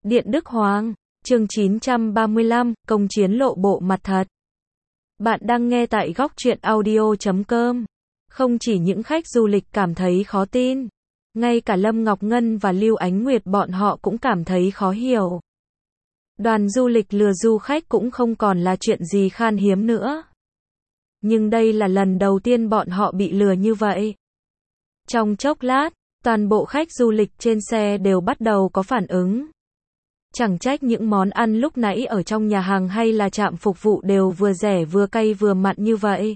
Điện Đức Hoàng, chương 935, công chiến lộ bộ mặt thật. Bạn đang nghe tại góc truyện audio.com. Không chỉ những khách du lịch cảm thấy khó tin, ngay cả Lâm Ngọc Ngân và Lưu Ánh Nguyệt bọn họ cũng cảm thấy khó hiểu. Đoàn du lịch lừa du khách cũng không còn là chuyện gì khan hiếm nữa. Nhưng đây là lần đầu tiên bọn họ bị lừa như vậy. Trong chốc lát, toàn bộ khách du lịch trên xe đều bắt đầu có phản ứng. Chẳng trách những món ăn lúc nãy ở trong nhà hàng hay là trạm phục vụ đều vừa rẻ vừa cay vừa mặn như vậy.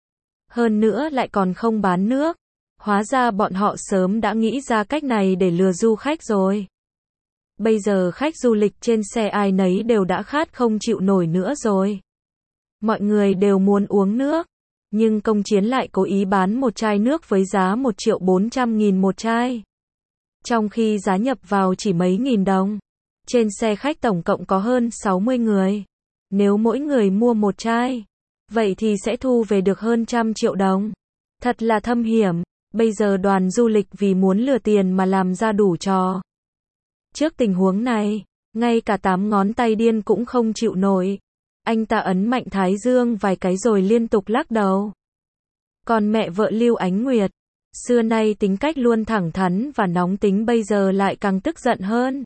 Hơn nữa lại còn không bán nước. Hóa ra bọn họ sớm đã nghĩ ra cách này để lừa du khách rồi. Bây giờ khách du lịch trên xe ai nấy đều đã khát không chịu nổi nữa rồi. Mọi người đều muốn uống nước. Nhưng công chiến lại cố ý bán một chai nước với giá 1.400.000 một chai. Trong khi giá nhập vào chỉ mấy nghìn đồng. Trên xe khách tổng cộng có hơn 60 người. Nếu mỗi người mua một chai, vậy thì sẽ thu về được hơn 100 triệu đồng. Thật là thâm hiểm. Bây giờ đoàn du lịch vì muốn lừa tiền mà làm ra đủ trò. Trước tình huống này, ngay cả 8 ngón tay điên cũng không chịu nổi. Anh ta ấn mạnh thái dương vài cái rồi liên tục lắc đầu. Còn mẹ vợ Lưu Ánh Nguyệt, xưa nay tính cách luôn thẳng thắn và nóng tính bây giờ lại càng tức giận hơn.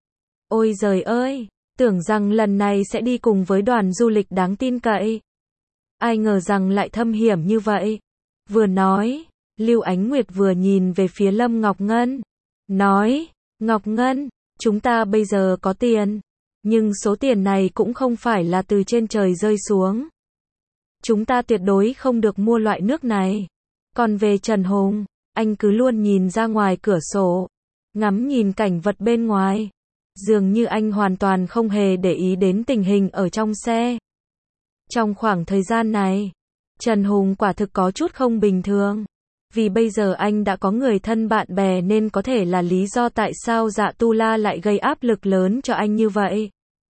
Ôi giời ơi, tưởng rằng lần này sẽ đi cùng với đoàn du lịch đáng tin cậy. Ai ngờ rằng lại thâm hiểm như vậy. Vừa nói, Lưu Ánh Nguyệt vừa nhìn về phía Lâm Ngọc Ngân. Nói, Ngọc Ngân, chúng ta bây giờ có tiền. Nhưng số tiền này cũng không phải là từ trên trời rơi xuống. Chúng ta tuyệt đối không được mua loại nước này. Còn về Trần Hùng, anh cứ luôn nhìn ra ngoài cửa sổ, ngắm nhìn cảnh vật bên ngoài. Dường như anh hoàn toàn không hề để ý đến tình hình ở trong xe. Trong khoảng thời gian này, Trần Hùng quả thực có chút không bình thường. Vì bây giờ anh đã có người thân bạn bè nên có thể là lý do tại sao Dạ Tu La lại gây áp lực lớn cho anh như vậy.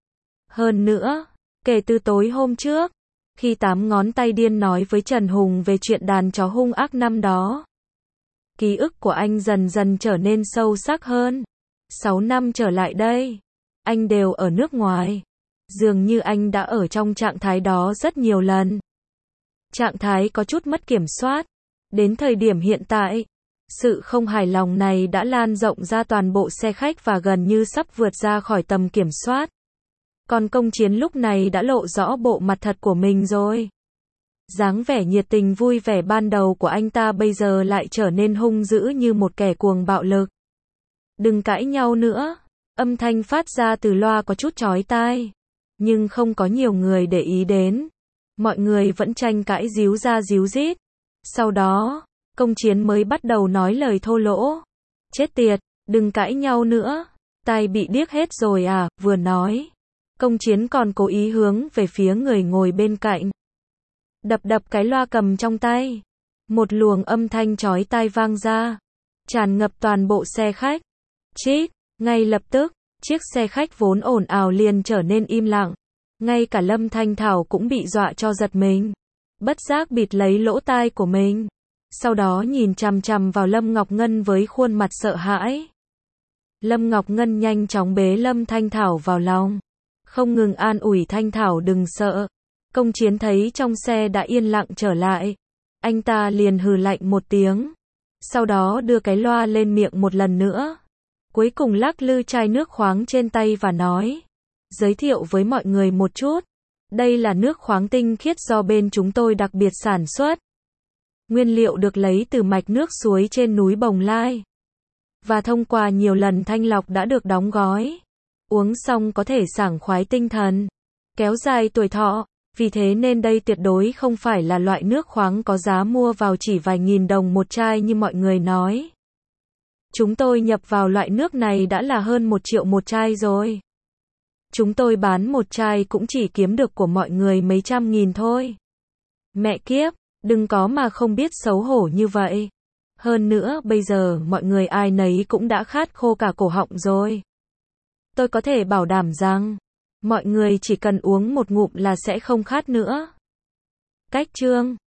Hơn nữa, kể từ tối hôm trước, khi 8 ngón tay điên nói với Trần Hùng về chuyện đàn chó hung ác năm đó, ký ức của anh dần dần trở nên sâu sắc hơn. 6 năm trở lại đây, anh đều ở nước ngoài. Dường như anh đã ở trong trạng thái đó rất nhiều lần. Trạng thái có chút mất kiểm soát. Đến thời điểm hiện tại, sự không hài lòng này đã lan rộng ra toàn bộ xe khách và gần như sắp vượt ra khỏi tầm kiểm soát. Còn công chiến lúc này đã lộ rõ bộ mặt thật của mình rồi. Dáng vẻ nhiệt tình vui vẻ ban đầu của anh ta bây giờ lại trở nên hung dữ như một kẻ cuồng bạo lực. Đừng cãi nhau nữa. Âm thanh phát ra từ loa có chút chói tai. Nhưng không có nhiều người để ý đến. Mọi người vẫn tranh cãi díu ra díu dít. Sau đó, công chiến mới bắt đầu nói lời thô lỗ. Chết tiệt, đừng cãi nhau nữa. Tai bị điếc hết rồi à, vừa nói. Công chiến còn cố ý hướng về phía người ngồi bên cạnh. Đập đập cái loa cầm trong tay. Một luồng âm thanh chói tai vang ra. Tràn ngập toàn bộ xe khách. Chít, ngay lập tức, chiếc xe khách vốn ồn ào liền trở nên im lặng. Ngay cả Lâm Thanh Thảo cũng bị dọa cho giật mình. Bất giác bịt lấy lỗ tai của mình. Sau đó nhìn chằm chằm vào Lâm Ngọc Ngân với khuôn mặt sợ hãi. Lâm Ngọc Ngân nhanh chóng bế Lâm Thanh Thảo vào lòng. Không ngừng an ủi Thanh Thảo đừng sợ. Công chiến thấy trong xe đã yên lặng trở lại. Anh ta liền hừ lạnh một tiếng. Sau đó đưa cái loa lên miệng một lần nữa. Cuối cùng lắc lư chai nước khoáng trên tay và nói. Giới thiệu với mọi người một chút. Đây là nước khoáng tinh khiết do bên chúng tôi đặc biệt sản xuất. Nguyên liệu được lấy từ mạch nước suối trên núi Bồng Lai. Và thông qua nhiều lần thanh lọc đã được đóng gói. Uống xong có thể sảng khoái tinh thần, kéo dài tuổi thọ. Vì thế nên đây tuyệt đối không phải là loại nước khoáng có giá mua vào chỉ vài nghìn đồng một chai như mọi người nói. Chúng tôi nhập vào loại nước này đã là hơn 1 triệu một chai rồi. Chúng tôi bán một chai cũng chỉ kiếm được của mọi người mấy trăm nghìn thôi. Mẹ kiếp, đừng có mà không biết xấu hổ như vậy. Hơn nữa bây giờ mọi người ai nấy cũng đã khát khô cả cổ họng rồi. Tôi có thể bảo đảm rằng, mọi người chỉ cần uống một ngụm là sẽ không khát nữa. Cách chương